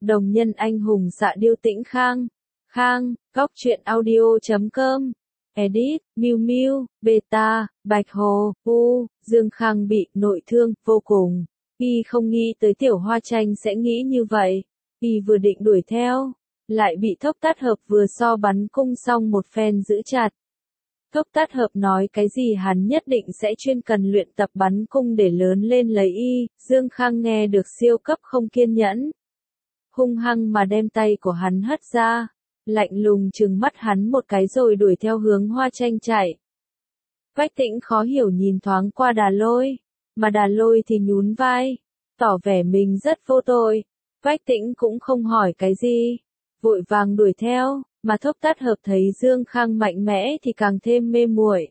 Đồng nhân anh hùng xạ điêu Tĩnh Khang. Khang, góc truyện audio.com. Edit, Miu Miu, Beta, Bạch Hồ, Dương Khang bị nội thương vô cùng. Y không nghĩ tới Tiểu Hoa Tranh sẽ nghĩ như vậy. Y vừa định đuổi theo, lại bị Thốc Tát Hợp vừa so bắn cung xong một phen giữ chặt. Thốc Tát Hợp nói cái gì hắn nhất định sẽ chuyên cần luyện tập bắn cung để lớn lên lấy y. Dương Khang nghe được siêu cấp không kiên nhẫn, hung hăng mà đem tay của hắn hất ra, lạnh lùng trừng mắt hắn một cái rồi đuổi theo hướng Hoa Tranh chạy. Quách Tĩnh khó hiểu nhìn thoáng qua Đà Lôi, mà Đà Lôi thì nhún vai, tỏ vẻ mình rất vô tội. Quách Tĩnh cũng không hỏi cái gì, vội vàng đuổi theo, mà Thốc Tát Hợp thấy Dương Khang mạnh mẽ thì càng thêm mê muội.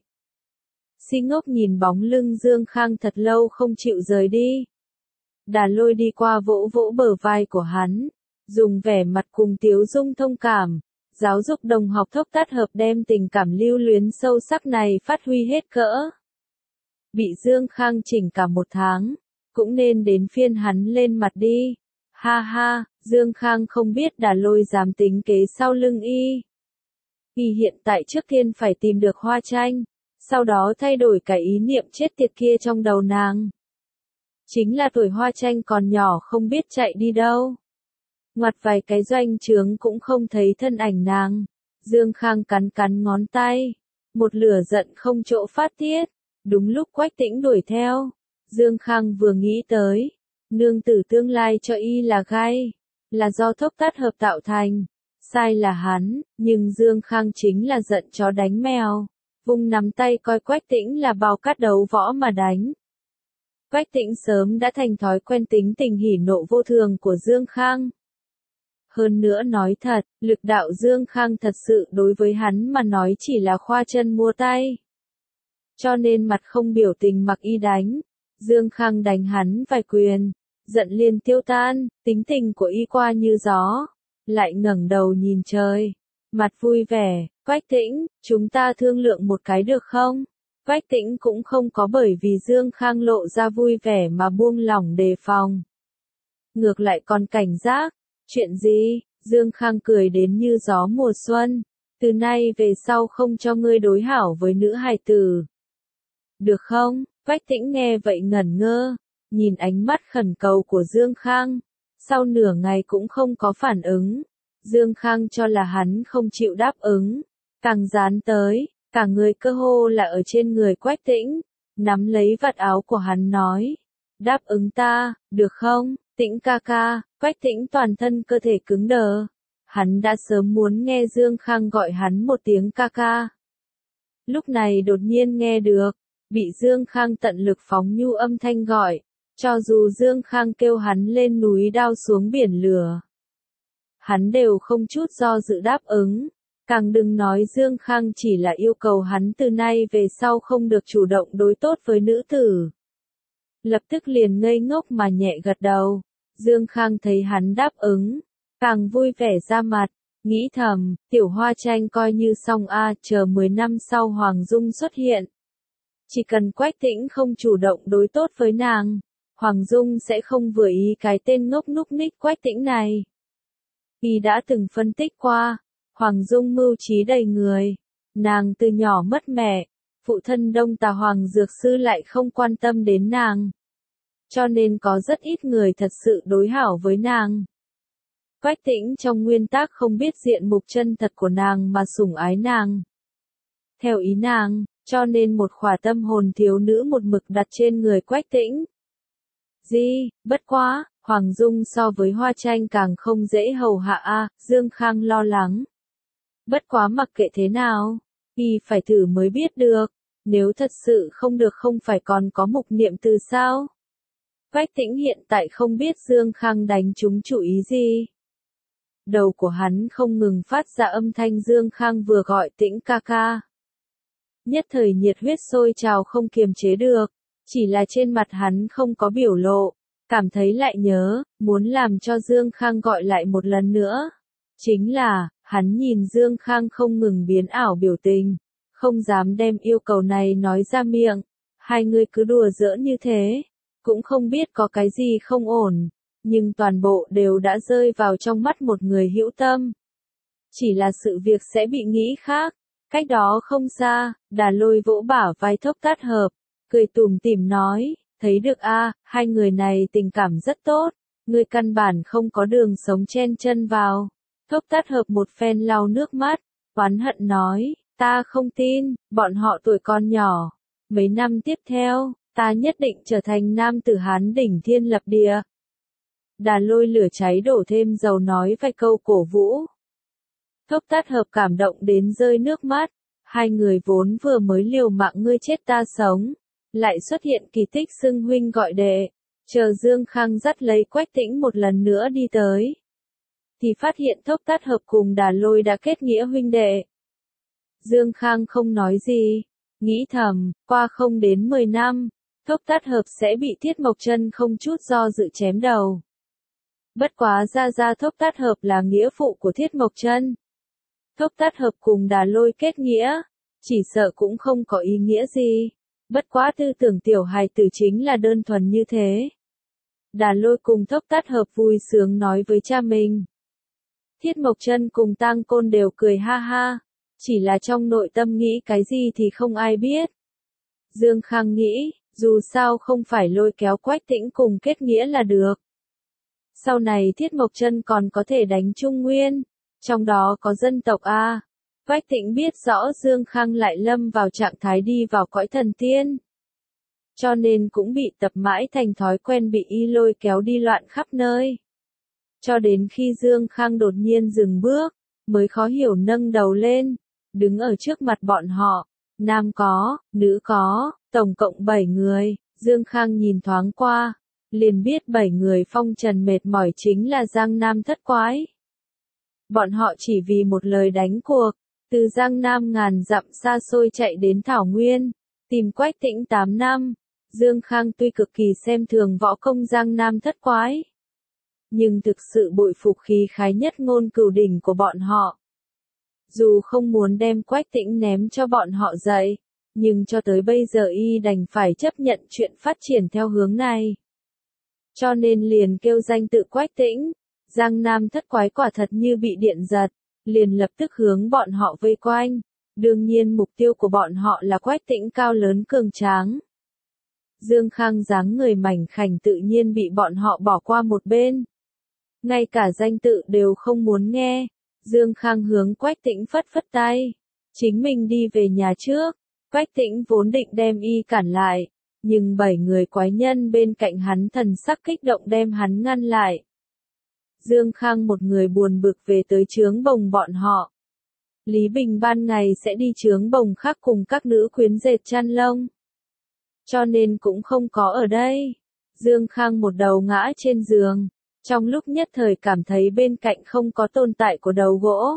Si ngốc nhìn bóng lưng Dương Khang thật lâu không chịu rời đi. Đà Lôi đi qua vỗ vỗ bờ vai của hắn, dùng vẻ mặt cùng tiếu dung thông cảm, giáo dục đồng học Thốc Tát Hợp đem tình cảm lưu luyến sâu sắc này phát huy hết cỡ. Bị Dương Khang chỉnh cả một tháng, cũng nên đến phiên hắn lên mặt đi. Ha ha, Dương Khang không biết Đà Lôi dám tính kế sau lưng y. Y hiện tại trước tiên phải tìm được Hoa Tranh, sau đó thay đổi cái ý niệm chết tiệt kia trong đầu nàng. Chính là tuổi Hoa Tranh còn nhỏ không biết chạy đi đâu. Ngoặt vài cái doanh trướng cũng không thấy thân ảnh nàng. Dương Khang cắn cắn ngón tay, một lửa giận không chỗ phát tiết. Đúng lúc Quách Tĩnh đuổi theo, Dương Khang vừa nghĩ tới, nương tử tương lai cho y là gai, là do Thốc Tát Hợp tạo thành, sai là hắn, nhưng Dương Khang chính là giận chó đánh mèo, vung nắm tay coi Quách Tĩnh là bao cát đấu võ mà đánh. Quách Tĩnh sớm đã thành thói quen tính tình hỉ nộ vô thường của Dương Khang. Hơn nữa nói thật, lực đạo Dương Khang thật sự đối với hắn mà nói chỉ là khoa chân mua tay. Cho nên mặt không biểu tình mặc y đánh. Dương Khang đánh hắn vài quyền, giận liền tiêu tan, tính tình của y qua như gió, lại ngẩng đầu nhìn trời, mặt vui vẻ. Quách Tĩnh, chúng ta thương lượng một cái được không? Quách Tĩnh cũng không có bởi vì Dương Khang lộ ra vui vẻ mà buông lỏng đề phòng. Ngược lại còn cảnh giác. Chuyện gì? Dương Khang cười đến như gió mùa xuân. Từ nay về sau không cho ngươi đối hảo với nữ hài tử. Được không? Quách Tĩnh nghe vậy ngẩn ngơ, nhìn ánh mắt khẩn cầu của Dương Khang. Sau nửa ngày cũng không có phản ứng. Dương Khang cho là hắn không chịu đáp ứng. Càng dán tới, cả người cơ hồ là ở trên người Quách Tĩnh. Nắm lấy vạt áo của hắn nói. Đáp ứng ta, được không? Tĩnh ca ca. Quách Tĩnh toàn thân cơ thể cứng đờ. Hắn đã sớm muốn nghe Dương Khang gọi hắn một tiếng ca ca. Lúc này đột nhiên nghe được, bị Dương Khang tận lực phóng nhu âm thanh gọi. Cho dù Dương Khang kêu hắn lên núi đao xuống biển lửa, hắn đều không chút do dự đáp ứng. Càng đừng nói Dương Khang chỉ là yêu cầu hắn từ nay về sau không được chủ động đối tốt với nữ tử. Lập tức liền ngây ngốc mà nhẹ gật đầu. Dương Khang thấy hắn đáp ứng, càng vui vẻ ra mặt, nghĩ thầm, Tiểu Hoa Tranh coi như xong chờ 10 năm sau Hoàng Dung xuất hiện. Chỉ cần Quách Tĩnh không chủ động đối tốt với nàng, Hoàng Dung sẽ không vừa ý cái tên ngốc núc ních Quách Tĩnh này. Y đã từng phân tích qua, Hoàng Dung mưu trí đầy người, nàng từ nhỏ mất mẹ, phụ thân Đông Tà Hoàng Dược Sư lại không quan tâm đến nàng. Cho nên có rất ít người thật sự đối hảo với nàng. Quách Tĩnh trong nguyên tắc không biết diện mục chân thật của nàng mà sủng ái nàng. Theo ý nàng, cho nên một khỏa tâm hồn thiếu nữ một mực đặt trên người Quách Tĩnh. Bất quá, Hoàng Dung so với Hoa Tranh càng không dễ hầu hạ Dương Khang lo lắng. Bất quá mặc kệ thế nào, y phải thử mới biết được, nếu thật sự không được không phải còn có Mục Niệm Từ sao? Quách Tĩnh hiện tại không biết Dương Khang đánh trúng chủ ý gì. Đầu của hắn không ngừng phát ra âm thanh Dương Khang vừa gọi Tĩnh ca ca. Nhất thời nhiệt huyết sôi trào không kiềm chế được, chỉ là trên mặt hắn không có biểu lộ, cảm thấy lại nhớ, muốn làm cho Dương Khang gọi lại một lần nữa. Chính là, hắn nhìn Dương Khang không ngừng biến ảo biểu tình, không dám đem yêu cầu này nói ra miệng. Hai người cứ đùa giỡn như thế, cũng không biết có cái gì không ổn. nhưng toàn bộ đều đã rơi vào trong mắt một người hữu tâm. Chỉ là sự việc sẽ bị nghĩ khác. Cách đó không xa, Đà Lôi vỗ bả vai Thốc Tát Hợp, cười tủm tỉm nói, thấy được a, hai người này tình cảm rất tốt, ngươi căn bản không có đường sống chen chân vào. Thốc Tát Hợp một phen lau nước mắt, oán hận nói, ta không tin, bọn họ tuổi còn nhỏ. Mấy năm tiếp theo, ta nhất định trở thành nam tử Hán đỉnh thiên lập địa. Đà Lôi lửa cháy đổ thêm dầu nói vài câu cổ vũ. Thốc Tát Hợp cảm động đến rơi nước mắt, hai người vốn vừa mới liều mạng ngươi chết ta sống, lại xuất hiện kỳ tích xưng huynh gọi đệ, chờ Dương Khang dắt lấy Quách Tĩnh một lần nữa đi tới. Thì phát hiện Thốc Tát Hợp cùng Đà Lôi đã kết nghĩa huynh đệ. Dương Khang không nói gì, nghĩ thầm, qua không đến 10 năm, Thốc Tát Hợp sẽ bị Thiết Mộc Chân không chút do dự chém đầu. Bất quá ra Thốc Tát Hợp là nghĩa phụ của Thiết Mộc Chân. Thốc Tát Hợp cùng Đà Lôi kết nghĩa, chỉ sợ cũng không có ý nghĩa gì. Bất quá tư tưởng tiểu hài tử chính là đơn thuần như thế. Đà Lôi cùng Thốc Tát Hợp vui sướng nói với cha mình. Thiết Mộc Chân cùng Tang Côn đều cười ha ha, chỉ là trong nội tâm nghĩ cái gì thì không ai biết. Dương Khang nghĩ, dù sao không phải lôi kéo Quách Tĩnh cùng kết nghĩa là được. Sau này Thiết Mộc Chân còn có thể đánh Trung Nguyên, trong đó có dân tộc A. Quách Tĩnh biết rõ Dương Khang lại lâm vào trạng thái đi vào cõi thần tiên. Cho nên cũng bị tập mãi thành thói quen bị y lôi kéo đi loạn khắp nơi. Cho đến khi Dương Khang đột nhiên dừng bước, mới khó hiểu nâng đầu lên, đứng ở trước mặt bọn họ, nam có, nữ có, tổng cộng 7 người, Dương Khang nhìn thoáng qua, liền biết 7 người phong trần mệt mỏi chính là Giang Nam thất quái. Bọn họ chỉ vì một lời đánh cuộc, từ Giang Nam ngàn dặm xa xôi chạy đến Thảo Nguyên, tìm Quách Tĩnh 8 năm. Dương Khang tuy cực kỳ xem thường võ công Giang Nam thất quái, nhưng thực sự bội phục khí khái nhất ngôn cửu đỉnh của bọn họ. Dù không muốn đem Quách Tĩnh ném cho bọn họ dạy, nhưng cho tới bây giờ y đành phải chấp nhận chuyện phát triển theo hướng này. Cho nên liền kêu danh tự Quách Tĩnh, Giang Nam thất quái quả thật như bị điện giật, liền lập tức hướng bọn họ vây quanh. Đương nhiên mục tiêu của bọn họ là Quách Tĩnh cao lớn cường tráng. Dương Khang dáng người mảnh khảnh tự nhiên bị bọn họ bỏ qua một bên. Ngay cả danh tự đều không muốn nghe. Dương Khang hướng Quách Tĩnh phất phất tay. Chính mình đi về nhà trước. Quách Tĩnh vốn định đem y cản lại. Nhưng 7 người quái nhân bên cạnh hắn thần sắc kích động đem hắn ngăn lại. Dương Khang một người buồn bực về tới trướng bồng bọn họ. Lý Bình ban ngày sẽ đi trướng bồng khác cùng các nữ quyến dệt chăn lông. Cho nên cũng không có ở đây. Dương Khang một đầu ngã trên giường. Trong lúc nhất thời cảm thấy bên cạnh không có tồn tại của đầu gỗ.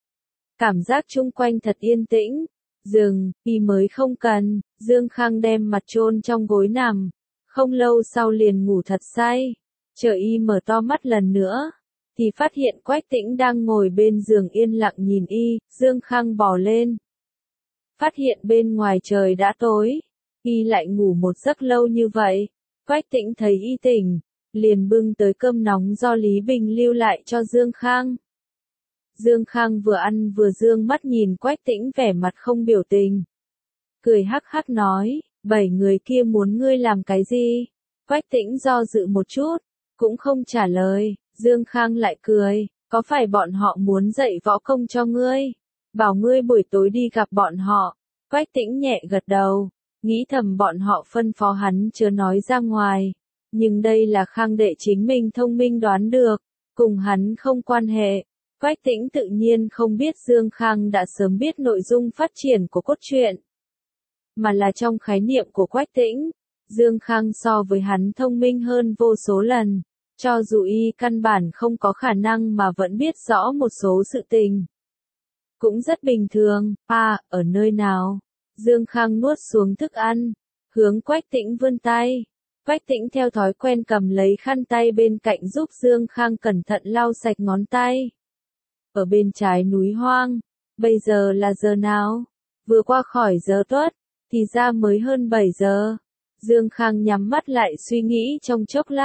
Cảm giác chung quanh thật yên tĩnh. Dừng, y mới không cần. Dương Khang đem mặt chôn trong gối nằm. Không lâu sau liền ngủ thật say. Chờ y mở to mắt lần nữa. Thì phát hiện Quách Tĩnh đang ngồi bên giường yên lặng nhìn y. Dương Khang bò lên. Phát hiện bên ngoài trời đã tối. Y lại ngủ một giấc lâu như vậy. Quách Tĩnh thấy y tỉnh, liền bưng tới cơm nóng do Lý Bình lưu lại cho Dương Khang. Dương Khang vừa ăn vừa dương mắt nhìn Quách Tĩnh vẻ mặt không biểu tình. Cười hắc hắc nói, 7 người kia muốn ngươi làm cái gì? Quách Tĩnh do dự một chút, cũng không trả lời. Dương Khang lại cười, có phải bọn họ muốn dạy võ công cho ngươi? Bảo ngươi buổi tối đi gặp bọn họ. Quách Tĩnh nhẹ gật đầu. Nghĩ thầm bọn họ phân phó hắn chưa nói ra ngoài. Nhưng đây là Khang đệ chính mình thông minh đoán được. Cùng hắn không quan hệ. Quách Tĩnh tự nhiên không biết Dương Khang đã sớm biết nội dung phát triển của cốt truyện. Mà là trong khái niệm của Quách Tĩnh. Dương Khang so với hắn thông minh hơn vô số lần. Cho dù y căn bản không có khả năng mà vẫn biết rõ một số sự tình. Cũng rất bình thường. Ở nơi nào? Dương Khang nuốt xuống thức ăn, hướng Quách Tĩnh vươn tay. Quách Tĩnh theo thói quen cầm lấy khăn tay bên cạnh giúp Dương Khang cẩn thận lau sạch ngón tay. Ở bên trái núi hoang, bây giờ là giờ nào? Vừa qua khỏi giờ tuất, thì ra mới hơn 7 giờ. Dương Khang nhắm mắt lại suy nghĩ trong chốc lát,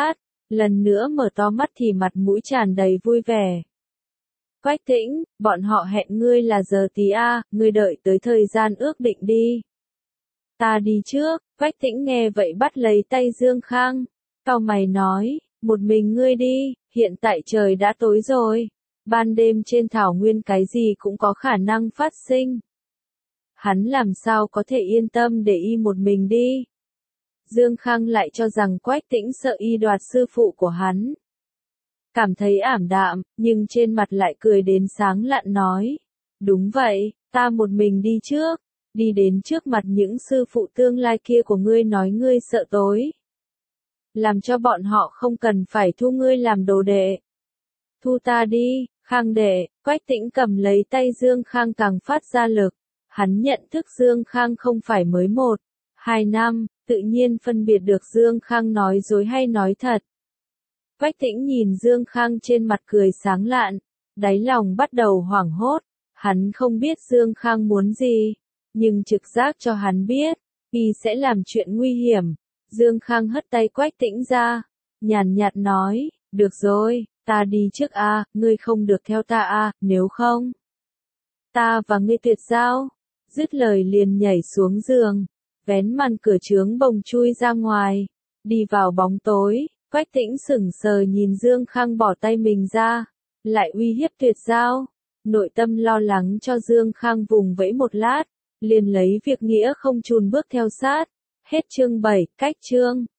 Lần nữa mở to mắt thì mặt mũi tràn đầy vui vẻ. Quách Tĩnh, bọn họ hẹn ngươi là giờ tí a, ngươi đợi tới thời gian ước định đi. Ta đi trước. Quách Tĩnh nghe vậy bắt lấy tay Dương Khang. Cau mày nói, một mình ngươi đi, hiện tại trời đã tối rồi. Ban đêm trên thảo nguyên cái gì cũng có khả năng phát sinh. Hắn làm sao có thể yên tâm để y một mình đi. Dương Khang lại cho rằng Quách Tĩnh sợ y đoạt sư phụ của hắn. Cảm thấy ảm đạm, nhưng trên mặt lại cười đến sáng lạn nói. Đúng vậy, ta một mình đi trước. Đi đến trước mặt những sư phụ tương lai kia của ngươi nói ngươi sợ tối. Làm cho bọn họ không cần phải thu ngươi làm đồ đệ. Thu ta đi, Khang đệ. Quách Tĩnh cầm lấy tay Dương Khang càng phát ra lực. Hắn nhận thức Dương Khang không phải mới 1-2 năm, tự nhiên phân biệt được Dương Khang nói dối hay nói thật. Quách Tĩnh nhìn Dương Khang trên mặt cười sáng lạn, đáy lòng bắt đầu hoảng hốt. Hắn không biết Dương Khang muốn gì, nhưng trực giác cho hắn biết, y sẽ làm chuyện nguy hiểm. Dương Khang hất tay Quách Tĩnh ra, nhàn nhạt nói, được rồi, ta đi trước a, ngươi không được theo ta a, nếu không, ta và ngươi tuyệt giao. Dứt lời liền nhảy xuống giường, vén màn cửa trướng bồng chui ra ngoài, đi vào bóng tối. Quách Tĩnh sững sờ nhìn Dương Khang bỏ tay mình ra, lại uy hiếp tuyệt giao. Nội tâm lo lắng cho Dương Khang vùng vẫy một lát, liền lấy việc nghĩa không chùn bước theo sát. Hết chương 7, cách chương.